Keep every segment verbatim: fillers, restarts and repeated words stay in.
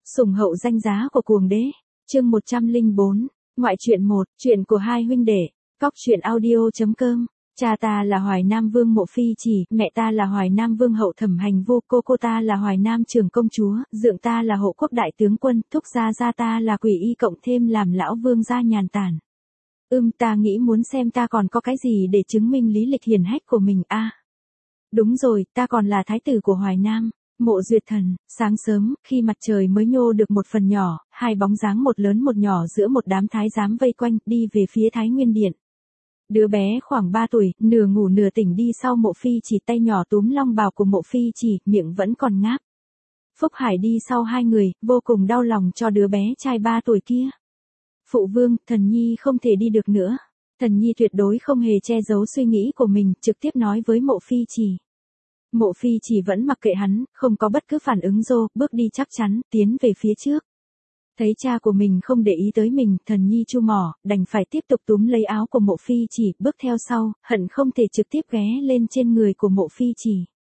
Sủng hậu danh giá của cuồng đế. Chương một trăm lẻ bốn. Ngoại truyện một, chuyện của hai huynh đệ. Cóc truyện audio.com. Cha ta là Hoài Nam Vương Mộ Phi Chỉ, mẹ ta là Hoài Nam Vương hậu Thẩm Hành Vô, cô cô ta là Hoài Nam Trưởng công chúa, dượng ta là hộ quốc đại tướng quân, thúc gia gia ta là Quỷ Y cộng thêm làm lão vương gia nhàn tản. Ưm ta nghĩ muốn xem ta còn có cái gì để chứng minh lý lịch hiển hách của mình a. À, đúng rồi, ta còn là thái tử của Hoài Nam. Mộ Duyệt Thần. Sáng sớm, khi mặt trời mới nhô được một phần nhỏ, hai bóng dáng một lớn một nhỏ giữa một đám thái giám vây quanh, đi về phía Thái Nguyên Điện. Đứa bé khoảng ba tuổi, nửa ngủ nửa tỉnh đi sau Mộ Phi Chỉ, tay nhỏ túm long bào của Mộ Phi Chỉ, miệng vẫn còn ngáp. Phúc Hải đi sau hai người, vô cùng đau lòng cho đứa bé trai ba tuổi kia. Phụ vương, Thần Nhi không thể đi được nữa. Thần Nhi tuyệt đối không hề che giấu suy nghĩ của mình, trực tiếp nói với Mộ Phi Chỉ. Mộ Phi Chỉ vẫn mặc kệ hắn, không có bất cứ phản ứng rô, bước đi chắc chắn, tiến về phía trước. Thấy cha của mình không để ý tới mình, Thần Nhi chu mỏ, đành phải tiếp tục túm lấy áo của Mộ Phi Chỉ, bước theo sau, hận không thể trực tiếp ghé lên trên người của Mộ Phi Chỉ.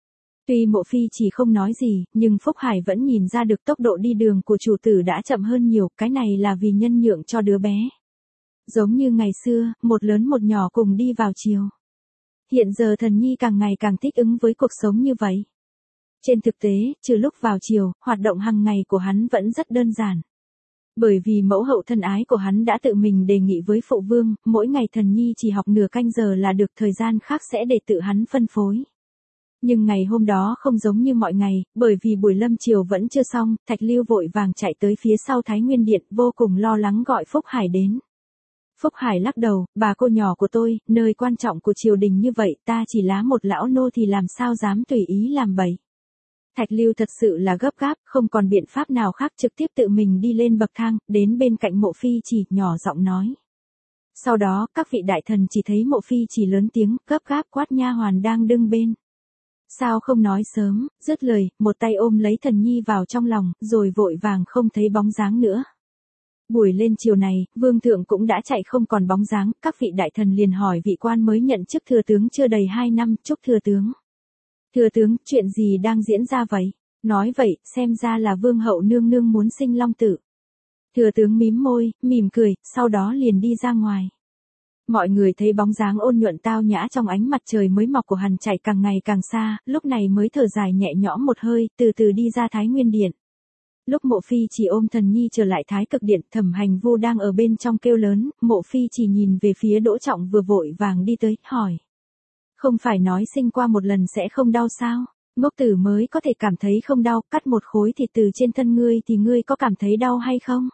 Tuy Mộ Phi Chỉ không nói gì, nhưng Phúc Hải vẫn nhìn ra được tốc độ đi đường của chủ tử đã chậm hơn nhiều, cái này là vì nhân nhượng cho đứa bé. Giống như ngày xưa, một lớn một nhỏ cùng đi vào chiều. Hiện giờ Thần Nhi càng ngày càng thích ứng với cuộc sống như vậy. Trên thực tế, trừ lúc vào chiều, hoạt động hàng ngày của hắn vẫn rất đơn giản. Bởi vì mẫu hậu thân ái của hắn đã tự mình đề nghị với phụ vương, mỗi ngày Thần Nhi chỉ học nửa canh giờ là được, thời gian khác sẽ để tự hắn phân phối. Nhưng ngày hôm đó không giống như mọi ngày, bởi vì buổi lâm chiều vẫn chưa xong, Thạch Lưu vội vàng chạy tới phía sau Thái Nguyên Điện, vô cùng lo lắng gọi Phúc Hải đến. Phúc Hải lắc đầu, bà cô nhỏ của tôi, nơi quan trọng của triều đình như vậy, ta chỉ lá một lão nô thì làm sao dám tùy ý làm bậy. Thạch Lưu thật sự là gấp gáp, không còn biện pháp nào khác, trực tiếp tự mình đi lên bậc thang, đến bên cạnh Mộ Phi Chỉ, nhỏ giọng nói. Sau đó, các vị đại thần chỉ thấy Mộ Phi Chỉ lớn tiếng, gấp gáp quát nha hoàn đang đứng bên. Sao không nói sớm, dứt lời, một tay ôm lấy Thần Nhi vào trong lòng, rồi vội vàng không thấy bóng dáng nữa. Buổi lên chiều này, vương thượng cũng đã chạy không còn bóng dáng, các vị đại thần liền hỏi vị quan mới nhận chức thừa tướng chưa đầy hai năm, chúc thừa tướng. Thừa tướng, chuyện gì đang diễn ra vậy? Nói vậy, xem ra là vương hậu nương nương muốn sinh long tử. Thừa tướng mím môi, mỉm cười, sau đó liền đi ra ngoài. Mọi người thấy bóng dáng ôn nhuận tao nhã trong ánh mặt trời mới mọc của hắn chạy càng ngày càng xa, lúc này mới thở dài nhẹ nhõm một hơi, từ từ đi ra Thái Nguyên Điện. Lúc Mộ Phi Chỉ ôm Thần Nhi trở lại Thái Cực Điện, Thẩm Hành Vô đang ở bên trong kêu lớn, Mộ Phi Chỉ nhìn về phía Đỗ Trọng vừa vội vàng đi tới, hỏi. Không phải nói sinh qua một lần sẽ không đau sao? Ngốc tử mới có thể cảm thấy không đau, cắt một khối thịt từ trên thân ngươi thì ngươi có cảm thấy đau hay không?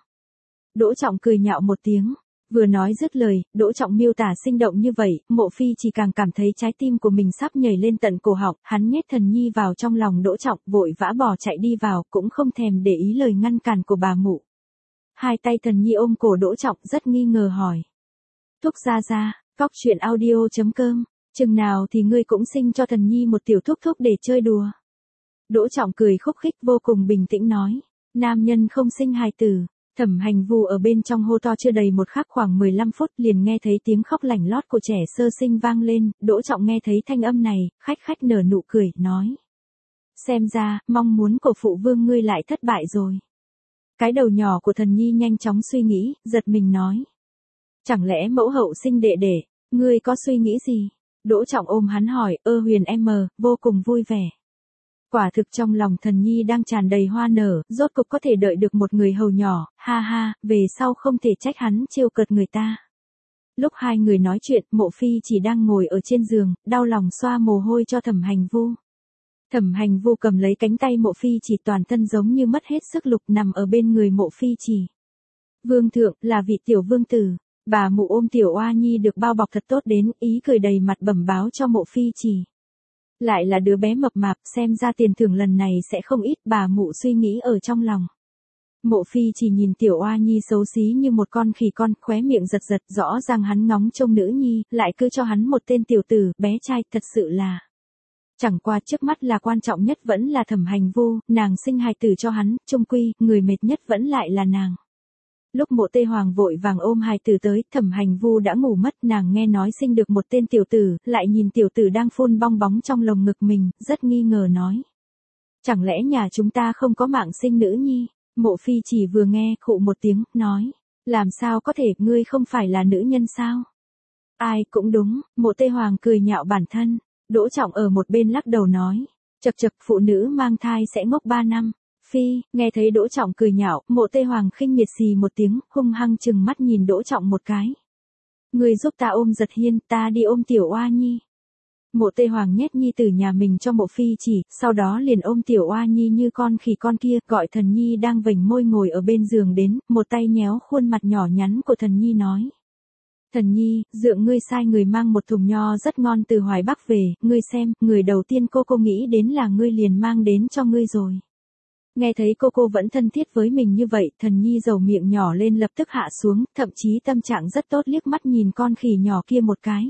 Đỗ Trọng cười nhạo một tiếng. Vừa nói dứt lời, Đỗ Trọng miêu tả sinh động như vậy, Mộ Phi chỉ càng cảm thấy trái tim của mình sắp nhảy lên tận cổ họng, hắn nhét Thần Nhi vào trong lòng Đỗ Trọng, vội vã bỏ chạy đi vào, cũng không thèm để ý lời ngăn cản của bà mụ. Hai tay Thần Nhi ôm cổ Đỗ Trọng, rất nghi ngờ hỏi. Thúc gia gia, cóc truyện audio.com, chừng nào thì ngươi cũng sinh cho Thần Nhi một tiểu thúc thúc để chơi đùa. Đỗ Trọng cười khúc khích vô cùng bình tĩnh nói, nam nhân không sinh hài tử. Thẩm Hành Vu ở bên trong hô to chưa đầy một khắc, khoảng mười lăm phút liền nghe thấy tiếng khóc lảnh lót của trẻ sơ sinh vang lên, Đỗ Trọng nghe thấy thanh âm này, khách khách nở nụ cười, nói. Xem ra, mong muốn của phụ vương ngươi lại thất bại rồi. Cái đầu nhỏ của Thần Nhi nhanh chóng suy nghĩ, giật mình nói. Chẳng lẽ mẫu hậu sinh đệ đệ, ngươi có suy nghĩ gì? Đỗ Trọng ôm hắn hỏi, ơ huyền em mờ, vô cùng vui vẻ. Quả thực trong lòng Thần Nhi đang tràn đầy hoa nở, rốt cục có thể đợi được một người hầu nhỏ, ha ha, về sau không thể trách hắn trêu cợt người ta. Lúc hai người nói chuyện, Mộ Phi chỉ đang ngồi ở trên giường, đau lòng xoa mồ hôi cho Thẩm Hành Vu. Thẩm Hành Vu cầm lấy cánh tay Mộ Phi chỉ, toàn thân giống như mất hết sức lực, nằm ở bên người Mộ Phi chỉ. Vương thượng, là vị tiểu vương tử. Bà mụ ôm tiểu oa nhi được bao bọc thật tốt đến, ý cười đầy mặt bẩm báo cho Mộ Phi chỉ. Lại là đứa bé mập mạp, xem ra tiền thưởng lần này sẽ không ít, bà mụ suy nghĩ ở trong lòng. Mộ Phi chỉ nhìn tiểu oa nhi xấu xí như một con khỉ con, khóe miệng giật giật, rõ ràng hắn ngóng trông nữ nhi, lại cứ cho hắn một tên tiểu tử, bé trai, thật sự là. Chẳng qua trước mắt là quan trọng nhất vẫn là Thẩm Hành Vu, nàng sinh hài tử cho hắn, chung quy, người mệt nhất vẫn lại là nàng. Lúc Mộ Tê Hoàng vội vàng ôm hài tử tới, Thẩm Hành Vu đã ngủ mất, nàng nghe nói sinh được một tên tiểu tử, lại nhìn tiểu tử đang phun bong bóng trong lồng ngực mình, rất nghi ngờ nói. Chẳng lẽ nhà chúng ta không có mạng sinh nữ nhi? Mộ Phi Chỉ vừa nghe khụ một tiếng, nói, làm sao có thể, ngươi không phải là nữ nhân sao? Ai cũng đúng, Mộ Tê Hoàng cười nhạo bản thân. Đỗ Trọng ở một bên lắc đầu nói, chậc chậc, phụ nữ mang thai sẽ ngốc ba năm. Phi, nghe thấy Đỗ Trọng cười nhạo, Mộ Tê Hoàng khinh miệt xì một tiếng, hung hăng chừng mắt nhìn Đỗ Trọng một cái. Ngươi giúp ta ôm Giật Hiên, ta đi ôm Tiểu Oa Nhi. Mộ Tê Hoàng nhét nhi tử nhà mình cho Mộ Phi Chỉ, sau đó liền ôm Tiểu Oa Nhi như con khỉ con kia, gọi Thần Nhi đang vểnh môi ngồi ở bên giường đến, một tay nhéo khuôn mặt nhỏ nhắn của Thần Nhi nói. Thần Nhi, dượng ngươi sai người mang một thùng nho rất ngon từ Hoài Bắc về, ngươi xem, người đầu tiên cô cô nghĩ đến là ngươi liền mang đến cho ngươi rồi. Nghe thấy cô cô vẫn thân thiết với mình như vậy, Thần Nhi dầu miệng nhỏ lên lập tức hạ xuống, thậm chí tâm trạng rất tốt, liếc mắt nhìn con khỉ nhỏ kia một cái.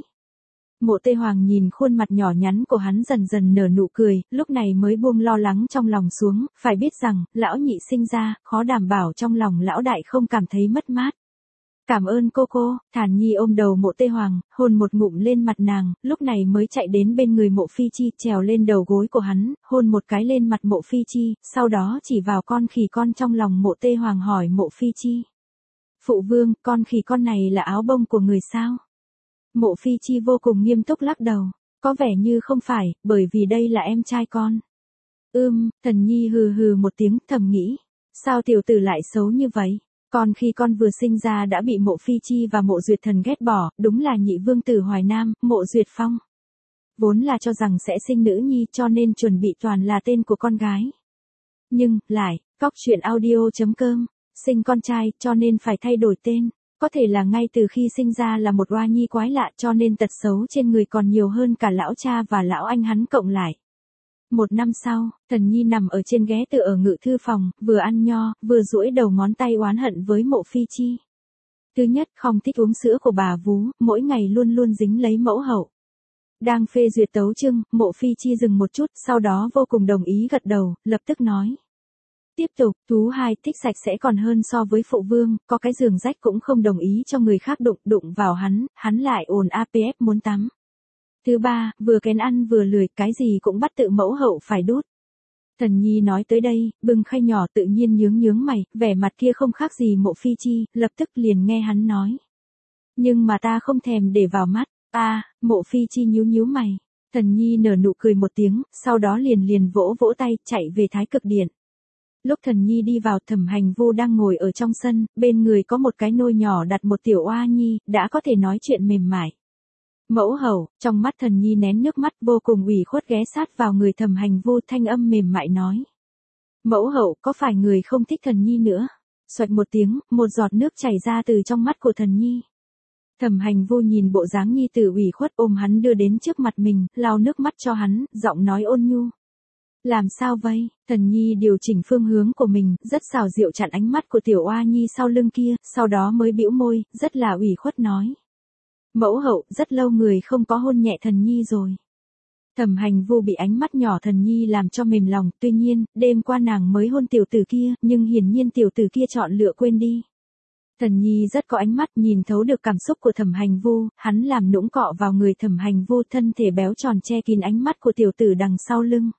Mộ Tê Hoàng nhìn khuôn mặt nhỏ nhắn của hắn dần dần nở nụ cười, lúc này mới buông lo lắng trong lòng xuống, phải biết rằng, lão nhị sinh ra, khó đảm bảo trong lòng lão đại không cảm thấy mất mát. Cảm ơn cô cô, Thản Nhi ôm đầu Mộ Tê Hoàng, hôn một ngụm lên mặt nàng, lúc này mới chạy đến bên người Mộ Phi Chi, trèo lên đầu gối của hắn, hôn một cái lên mặt Mộ Phi Chi, sau đó chỉ vào con khỉ con trong lòng Mộ Tê Hoàng hỏi Mộ Phi Chi. Phụ vương, con khỉ con này là áo bông của người sao? Mộ Phi Chi vô cùng nghiêm túc lắc đầu, có vẻ như không phải, bởi vì đây là em trai con. Ưm, Thần Nhi hừ hừ một tiếng, thầm nghĩ, sao tiểu tử lại xấu như vậy? Còn khi con vừa sinh ra đã bị Mộ Phi Chi và Mộ Duyệt Thần ghét bỏ, đúng là nhị vương tử Hoài Nam, Mộ Duyệt Phong. Vốn là cho rằng sẽ sinh nữ nhi cho nên chuẩn bị toàn là tên của con gái. Nhưng, lại, cóc truyện audio chấm com, sinh con trai cho nên phải thay đổi tên. Có thể là ngay từ khi sinh ra là một oa nhi quái lạ cho nên tật xấu trên người còn nhiều hơn cả lão cha và lão anh hắn cộng lại. Một năm sau, Thần Nhi nằm ở trên ghế tựa ở ngự thư phòng, vừa ăn nho, vừa duỗi đầu ngón tay oán hận với Mộ Phi Chi. Thứ nhất, không thích uống sữa của bà vú, mỗi ngày luôn luôn dính lấy mẫu hậu. Đang phê duyệt tấu chương, Mộ Phi Chi dừng một chút, sau đó vô cùng đồng ý gật đầu, lập tức nói. Tiếp tục, thú hai, thích sạch sẽ còn hơn so với phụ vương, có cái giường rách cũng không đồng ý cho người khác đụng, đụng vào hắn, hắn lại ồn a pê ép muốn tắm. Thứ ba, vừa kén ăn vừa lười, cái gì cũng bắt tự mẫu hậu phải đút. Thần Nhi nói tới đây, bưng khay nhỏ tự nhiên nhướng nhướng mày, vẻ mặt kia không khác gì Mộ Phi Chi, lập tức liền nghe hắn nói. Nhưng mà ta không thèm để vào mắt, a Mộ Phi Chi nhíu nhíu mày. Thần Nhi nở nụ cười một tiếng, sau đó liền liền vỗ vỗ tay, chạy về Thái Cực Điện. Lúc Thần Nhi đi vào, Thẩm Hành Vu đang ngồi ở trong sân, bên người có một cái nôi nhỏ đặt một tiểu oa nhi, đã có thể nói chuyện mềm mại. Mẫu hậu, trong mắt Thần Nhi nén nước mắt vô cùng ủy khuất ghé sát vào người Thẩm Hành Vu, thanh âm mềm mại nói. Mẫu hậu, có phải người không thích Thần Nhi nữa? Xoạch một tiếng, một giọt nước chảy ra từ trong mắt của Thần Nhi. Thẩm Hành Vu nhìn bộ dáng nhi tử ủy khuất ôm hắn đưa đến trước mặt mình, lau nước mắt cho hắn, giọng nói ôn nhu. Làm sao vậy? Thần Nhi điều chỉnh phương hướng của mình, rất xảo diệu chặn ánh mắt của tiểu oa nhi sau lưng kia, sau đó mới bĩu môi, rất là ủy khuất nói. Mẫu hậu, rất lâu người không có hôn nhẹ Thần Nhi rồi. Thẩm Hành Vu bị ánh mắt nhỏ Thần Nhi làm cho mềm lòng, tuy nhiên, đêm qua nàng mới hôn tiểu tử kia, nhưng hiển nhiên tiểu tử kia chọn lựa quên đi. Thần Nhi rất có ánh mắt, nhìn thấu được cảm xúc của Thẩm Hành Vu, hắn làm nũng cọ vào người Thẩm Hành Vu, thân thể béo tròn che kín ánh mắt của tiểu tử đằng sau lưng.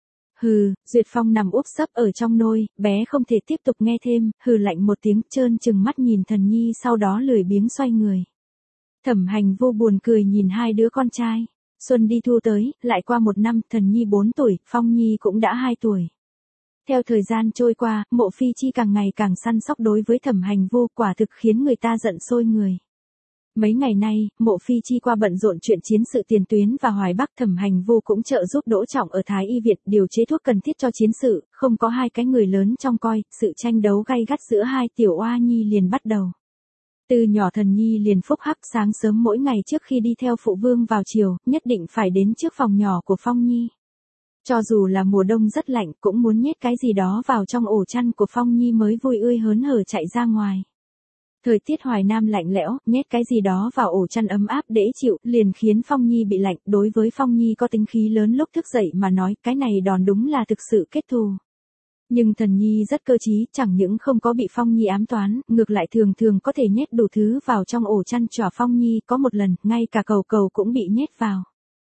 Hừ, Duyệt Phong nằm úp sấp ở trong nôi, bé không thể tiếp tục nghe thêm, hừ lạnh một tiếng, trơn trừng mắt nhìn Thần Nhi, sau đó lười biếng xoay người. Thẩm Hành Vu buồn cười nhìn hai đứa con trai. Xuân đi thu tới, lại qua một năm, Thần Nhi bốn tuổi, Phong Nhi cũng đã hai tuổi. Theo thời gian trôi qua, Mộ Phi Chi càng ngày càng săn sóc đối với Thẩm Hành Vu, quả thực khiến người ta giận sôi người. Mấy ngày nay, Mộ Phi Chi qua bận rộn chuyện chiến sự tiền tuyến và Hoài Bắc, Thẩm Hành Vu cũng trợ giúp Đỗ Trọng ở Thái Y Viện điều chế thuốc cần thiết cho chiến sự, không có hai cái người lớn trong coi, sự tranh đấu gay gắt giữa hai tiểu oa nhi liền bắt đầu. Từ nhỏ Thần Nhi liền phúc hắc, sáng sớm mỗi ngày trước khi đi theo phụ vương vào chiều, nhất định phải đến trước phòng nhỏ của Phong Nhi. Cho dù là mùa đông rất lạnh, cũng muốn nhét cái gì đó vào trong ổ chăn của Phong Nhi mới vui ươi hớn hở chạy ra ngoài. Thời tiết Hoài Nam lạnh lẽo, nhét cái gì đó vào ổ chăn ấm áp dễ chịu, liền khiến Phong Nhi bị lạnh. Đối với Phong Nhi có tính khí lớn lúc thức dậy mà nói, cái này đòn đúng là thực sự kết thù. Nhưng Thần Nhi rất cơ trí, chẳng những không có bị Phong Nhi ám toán, ngược lại thường thường có thể nhét đủ thứ vào trong ổ chăn cho Phong Nhi, có một lần, ngay cả cầu cầu cũng bị nhét vào.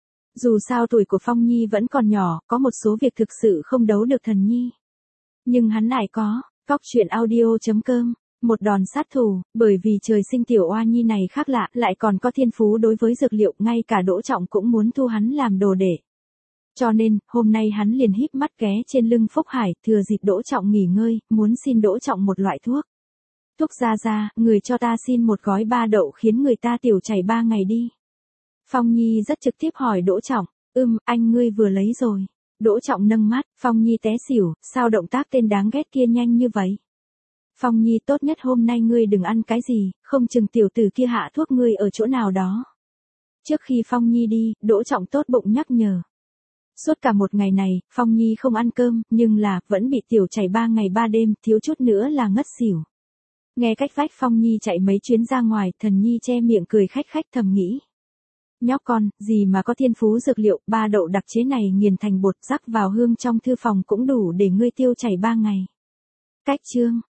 Dù sao tuổi của Phong Nhi vẫn còn nhỏ, có một số việc thực sự không đấu được Thần Nhi. Nhưng hắn lại có, Cóc truyện audio chấm com, một đòn sát thủ, bởi vì trời sinh tiểu oa nhi này khác lạ, lại còn có thiên phú đối với dược liệu, ngay cả Đỗ Trọng cũng muốn thu hắn làm đồ đệ. Cho nên, hôm nay hắn liền híp mắt ghé trên lưng Phúc Hải, thừa dịp Đỗ Trọng nghỉ ngơi, muốn xin Đỗ Trọng một loại thuốc. Thuốc ra ra, người cho ta xin một gói ba đậu khiến người ta tiểu chảy ba ngày đi. Phong Nhi rất trực tiếp hỏi Đỗ Trọng, ưm, anh ngươi vừa lấy rồi. Đỗ Trọng nâng mắt, Phong Nhi té xỉu, sao động tác tên đáng ghét kia nhanh như vậy? Phong Nhi tốt nhất hôm nay ngươi đừng ăn cái gì, không chừng tiểu tử kia hạ thuốc ngươi ở chỗ nào đó. Trước khi Phong Nhi đi, Đỗ Trọng tốt bụng nhắc nhở. Suốt cả một ngày này, Phong Nhi không ăn cơm, nhưng là, vẫn bị tiểu chảy ba ngày ba đêm, thiếu chút nữa là ngất xỉu. Nghe cách vách Phong Nhi chạy mấy chuyến ra ngoài, Thần Nhi che miệng cười khách khách thầm nghĩ. Nhóc con, gì mà có thiên phú dược liệu, ba đậu đặc chế này nghiền thành bột rắc vào hương trong thư phòng cũng đủ để ngươi tiêu chảy ba ngày. Cách chương